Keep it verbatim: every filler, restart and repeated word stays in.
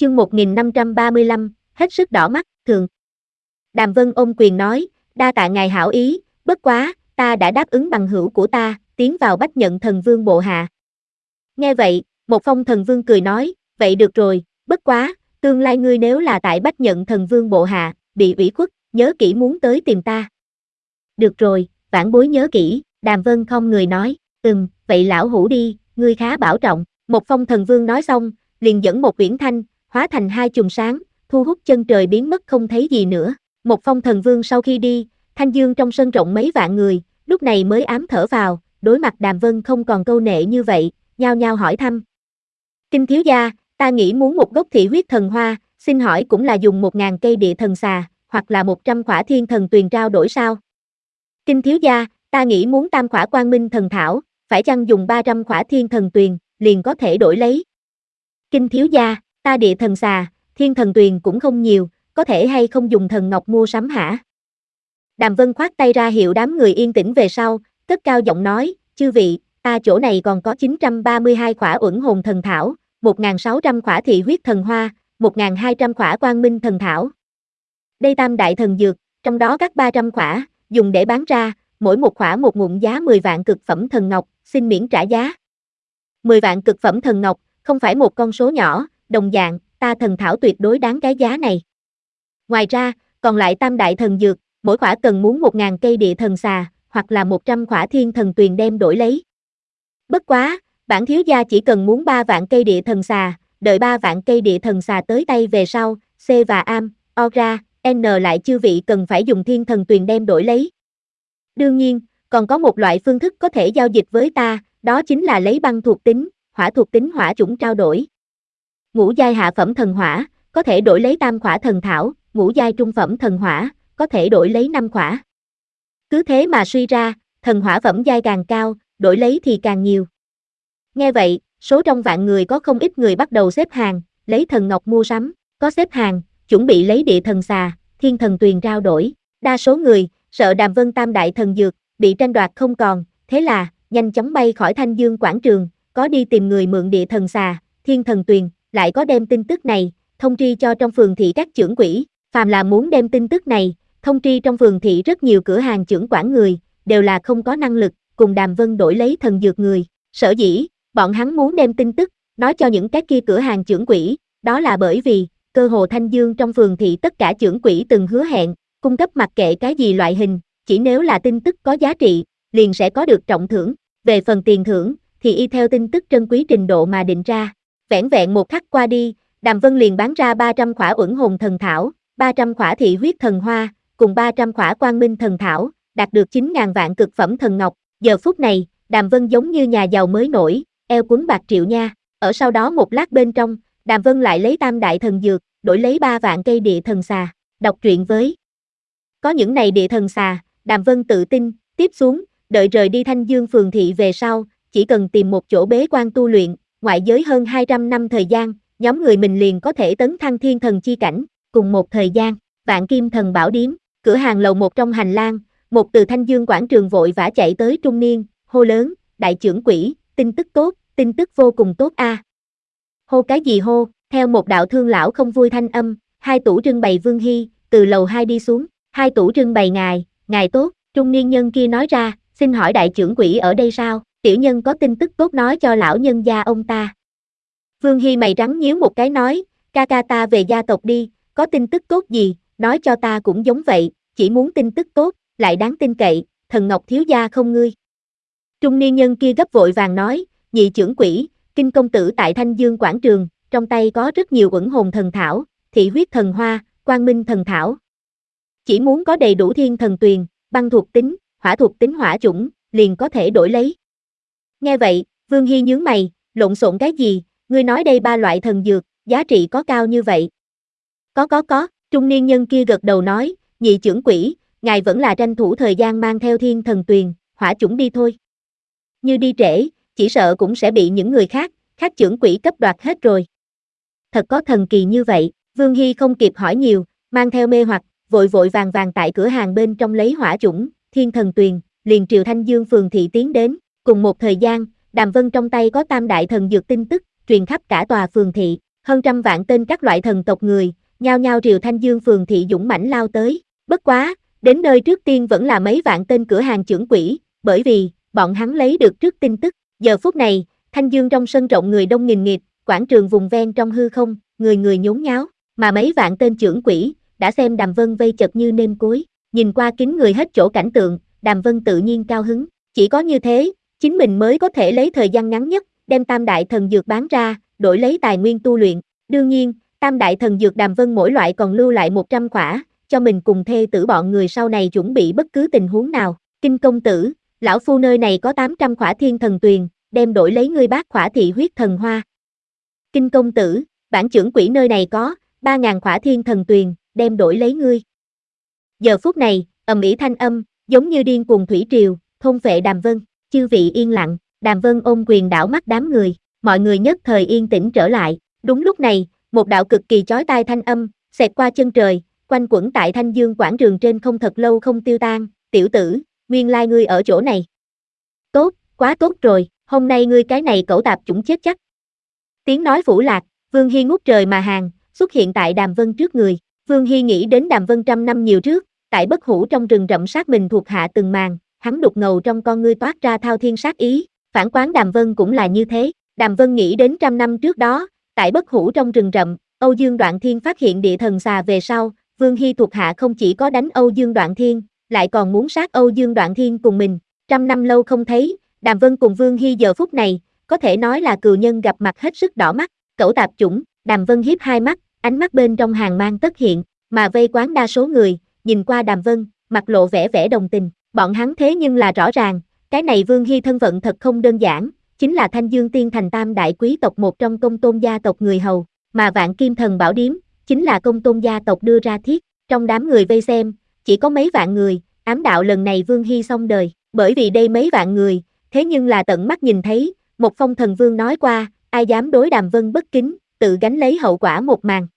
Chương một nghìn năm trăm ba mươi lăm, hết sức đỏ mắt, thường. Đàm Vân ôm quyền nói, đa tạ ngài hảo ý, bất quá, ta đã đáp ứng bằng hữu của ta, tiến vào Bách Nhận Thần Vương bộ hạ. Nghe vậy, Một Phong Thần Vương cười nói, vậy được rồi, bất quá, tương lai ngươi nếu là tại Bách Nhận Thần Vương bộ hạ, bị ủy khuất, nhớ kỹ muốn tới tìm ta. Được rồi, vãn bối nhớ kỹ, Đàm Vân không người nói, ừm, vậy lão hủ đi, ngươi khá bảo trọng. Một Phong Thần Vương nói xong, liền dẫn một uyển thanh, hóa thành hai chùm sáng, thu hút chân trời biến mất không thấy gì nữa. Một Phong Thần Vương sau khi đi, Thanh Dương trong sân rộng mấy vạn người, lúc này mới ám thở vào, đối mặt Đàm Vân không còn câu nệ như vậy, nhao nhao hỏi thăm. Kinh thiếu gia, ta nghĩ muốn một gốc thị huyết thần hoa, xin hỏi cũng là dùng một ngàn cây địa thần xà, hoặc là một trăm khỏa thiên thần tuyền trao đổi sao? Kinh thiếu gia, ta nghĩ muốn tam khỏa quang minh thần thảo, phải chăng dùng ba trăm khỏa thiên thần tuyền, liền có thể đổi lấy? Kinh thiếu gia, ta địa thần xà, thiên thần tuyền cũng không nhiều, có thể hay không dùng thần ngọc mua sắm hả? Đàm Vân khoát tay ra hiệu đám người yên tĩnh về sau, cất cao giọng nói, chư vị, ta chỗ này còn có chín trăm ba mươi hai khỏa uẩn hồn thần thảo, một nghìn sáu trăm khỏa thị huyết thần hoa, một nghìn hai trăm khỏa quang minh thần thảo. Đây tam đại thần dược, trong đó các ba trăm khỏa, dùng để bán ra, mỗi một khỏa một ngụm giá mười vạn cực phẩm thần ngọc, xin miễn trả giá. mười vạn cực phẩm thần ngọc, không phải một con số nhỏ, đồng dạng, ta thần thảo tuyệt đối đáng cái giá này. Ngoài ra, còn lại tam đại thần dược, mỗi khỏa cần muốn một nghìn cây địa thần xà, hoặc là một trăm khỏa thiên thần tuyền đem đổi lấy. Bất quá, bản thiếu gia chỉ cần muốn ba vạn cây địa thần xà, đợi ba vạn cây địa thần xà tới tay về sau, C và Am, O ra, N lại chư vị cần phải dùng thiên thần tuyền đem đổi lấy. Đương nhiên, còn có một loại phương thức có thể giao dịch với ta, đó chính là lấy băng thuộc tính, hỏa thuộc tính hỏa chủng trao đổi. Ngũ giai hạ phẩm thần hỏa, có thể đổi lấy tam khỏa thần thảo, ngũ giai trung phẩm thần hỏa, có thể đổi lấy năm khỏa. Cứ thế mà suy ra, thần hỏa phẩm giai càng cao, đổi lấy thì càng nhiều. Nghe vậy, số trong vạn người có không ít người bắt đầu xếp hàng, lấy thần ngọc mua sắm, có xếp hàng, chuẩn bị lấy địa thần xà, thiên thần tuyền trao đổi. Đa số người, sợ Đàm Vân tam đại thần dược, bị tranh đoạt không còn, thế là, nhanh chóng bay khỏi Thanh Dương quảng trường, có đi tìm người mượn địa thần xà, thiên thần tuyền, lại có đem tin tức này, thông tri cho trong phường thị các trưởng quỹ, phàm là muốn đem tin tức này, thông tri trong phường thị rất nhiều cửa hàng trưởng quản người, đều là không có năng lực, cùng Đàm Vân đổi lấy thần dược người. Sở dĩ, bọn hắn muốn đem tin tức, nói cho những cái kia cửa hàng trưởng quỹ, đó là bởi vì, cơ hồ Thanh Dương trong phường thị tất cả trưởng quỹ từng hứa hẹn, cung cấp mặc kệ cái gì loại hình, chỉ nếu là tin tức có giá trị, liền sẽ có được trọng thưởng. Về phần tiền thưởng, thì y theo tin tức trân quý trình độ mà định ra. Vẻn vẹn một khắc qua đi, Đàm Vân liền bán ra ba trăm khỏa uẩn hồn thần thảo, ba trăm khỏa thị huyết thần hoa, cùng ba trăm khỏa quang minh thần thảo, đạt được chín nghìn vạn cực phẩm thần ngọc. Giờ phút này, Đàm Vân giống như nhà giàu mới nổi, eo cuốn bạc triệu nha. Ở sau đó một lát bên trong, Đàm Vân lại lấy tam đại thần dược, đổi lấy ba vạn cây địa thần xà. Đọc truyện với. Có những này địa thần xà, Đàm Vân tự tin, tiếp xuống, đợi rời đi Thanh Dương phường thị về sau, chỉ cần tìm một chỗ bế quan tu luyện, ngoại giới hơn hai trăm năm thời gian, nhóm người mình liền có thể tấn thăng thiên thần chi cảnh. Cùng một thời gian, Vạn Kim Thần Bảo Điếm, cửa hàng lầu một trong hành lang, một từ Thanh Dương quảng trường vội vã chạy tới trung niên, hô lớn, đại trưởng quỹ, tin tức tốt, tin tức vô cùng tốt a. À. Hô cái gì hô, theo một đạo thương lão không vui thanh âm, hai tủ trưng bày Vương Hy, từ lầu hai đi xuống, hai tủ trưng bày ngài, ngài tốt, trung niên nhân kia nói ra, xin hỏi đại trưởng quỹ ở đây sao, tiểu nhân có tin tức tốt nói cho lão nhân gia ông ta. Vương Hy mày rắn nhíu một cái nói, ca ca ta về gia tộc đi, có tin tức tốt gì, nói cho ta cũng giống vậy, chỉ muốn tin tức tốt, lại đáng tin cậy, thần ngọc thiếu gia không ngươi. Trung niên nhân kia gấp vội vàng nói, nhị trưởng quỹ, kinh công tử tại Thanh Dương quảng trường, trong tay có rất nhiều uẩn hồn thần thảo, thị huyết thần hoa, quang minh thần thảo. Chỉ muốn có đầy đủ thiên thần tuyền, băng thuộc tính, hỏa thuộc tính hỏa chủng, liền có thể đổi lấy. Nghe vậy, Vương Hy nhướng mày, lộn xộn cái gì, ngươi nói đây ba loại thần dược, giá trị có cao như vậy? Có có có, trung niên nhân kia gật đầu nói, nhị trưởng quỹ, ngài vẫn là tranh thủ thời gian mang theo thiên thần tuyền, hỏa chủng đi thôi. Như đi trễ, chỉ sợ cũng sẽ bị những người khác, khác trưởng quỹ cấp đoạt hết rồi. Thật có thần kỳ như vậy, Vương Hy không kịp hỏi nhiều, mang theo mê hoặc, vội vội vàng vàng tại cửa hàng bên trong lấy hỏa chủng, thiên thần tuyền, liền triều Thanh Dương phường thị tiến đến. Cùng một thời gian, Đàm Vân trong tay có tam đại thần dược tin tức, truyền khắp cả tòa phường thị. hơn trăm vạn tên các loại thần tộc người, nhao nhao triều Thanh Dương phường thị dũng mãnh lao tới. Bất quá, đến nơi trước tiên vẫn là mấy vạn tên cửa hàng chưởng quỷ, bởi vì, bọn hắn lấy được trước tin tức. Giờ phút này, Thanh Dương trong sân rộng người đông nghìn nghịt, quảng trường vùng ven trong hư không, người người nhốn nháo, mà mấy vạn tên chưởng quỷ, đã xem Đàm Vân vây chật như nêm cối. Nhìn qua kín người hết chỗ cảnh tượng, Đàm Vân tự nhiên cao hứng, chỉ có như thế, chính mình mới có thể lấy thời gian ngắn nhất, đem tam đại thần dược bán ra, đổi lấy tài nguyên tu luyện. Đương nhiên, tam đại thần dược Đàm Vân mỗi loại còn lưu lại một trăm khỏa, cho mình cùng thê tử bọn người sau này chuẩn bị bất cứ tình huống nào. Kinh công tử, lão phu nơi này có tám trăm khỏa thiên thần tuyền, đem đổi lấy ngươi bát khỏa thị huyết thần hoa. Kinh công tử, bản trưởng quỷ nơi này có ba ngàn khỏa thiên thần tuyền, đem đổi lấy ngươi. Giờ phút này, ầm ĩ thanh âm, giống như điên cuồng thủy triều, thôn phệ Đàm Vân. Chư vị yên lặng, Đàm Vân ôm quyền đảo mắt đám người, mọi người nhất thời yên tĩnh trở lại. Đúng lúc này, một đạo cực kỳ chói tai thanh âm, xẹt qua chân trời, quanh quẩn tại Thanh Dương quảng trường trên không thật lâu không tiêu tan. Tiểu tử, nguyên lai ngươi ở chỗ này. Tốt, quá tốt rồi, hôm nay ngươi cái này cẩu tạp chủng chết chắc. Tiếng nói phủ lạc, Vương Hi ngút trời mà hàng, xuất hiện tại Đàm Vân trước người. Vương Hi nghĩ đến Đàm Vân trăm năm nhiều trước, tại bất hủ trong rừng rậm sát mình thuộc hạ từng màn, hắn đục ngầu trong con ngươi toát ra thao thiên sát ý, phản quán Đàm Vân cũng là như thế. Đàm Vân nghĩ đến trăm năm trước đó, tại bất hủ trong rừng rậm, Âu Dương Đoạn Thiên phát hiện địa thần xà về sau, Vương Hi thuộc hạ không chỉ có đánh Âu Dương Đoạn Thiên, lại còn muốn sát Âu Dương Đoạn Thiên cùng mình. Trăm năm lâu không thấy, Đàm Vân cùng Vương Hi giờ phút này, có thể nói là cừu nhân gặp mặt hết sức đỏ mắt. Cẩu tạp chủng, Đàm Vân hiếp hai mắt, ánh mắt bên trong hàng mang tất hiện, mà vây quán đa số người, nhìn qua Đàm Vân, mặt lộ vẻ vẻ đồng tình. Bọn hắn thế nhưng là rõ ràng, cái này Vương Hi thân phận thật không đơn giản, chính là Thanh Dương Tiên Thành tam đại quý tộc một trong Công Tôn gia tộc người hầu, mà Vạn Kim Thần Bảo Điếm, chính là Công Tôn gia tộc đưa ra thiết. Trong đám người vây xem, chỉ có mấy vạn người, ám đạo lần này Vương Hi xong đời, bởi vì đây mấy vạn người, thế nhưng là tận mắt nhìn thấy, một phong thần vương nói qua, ai dám đối Đàm Vân bất kính, tự gánh lấy hậu quả một màn.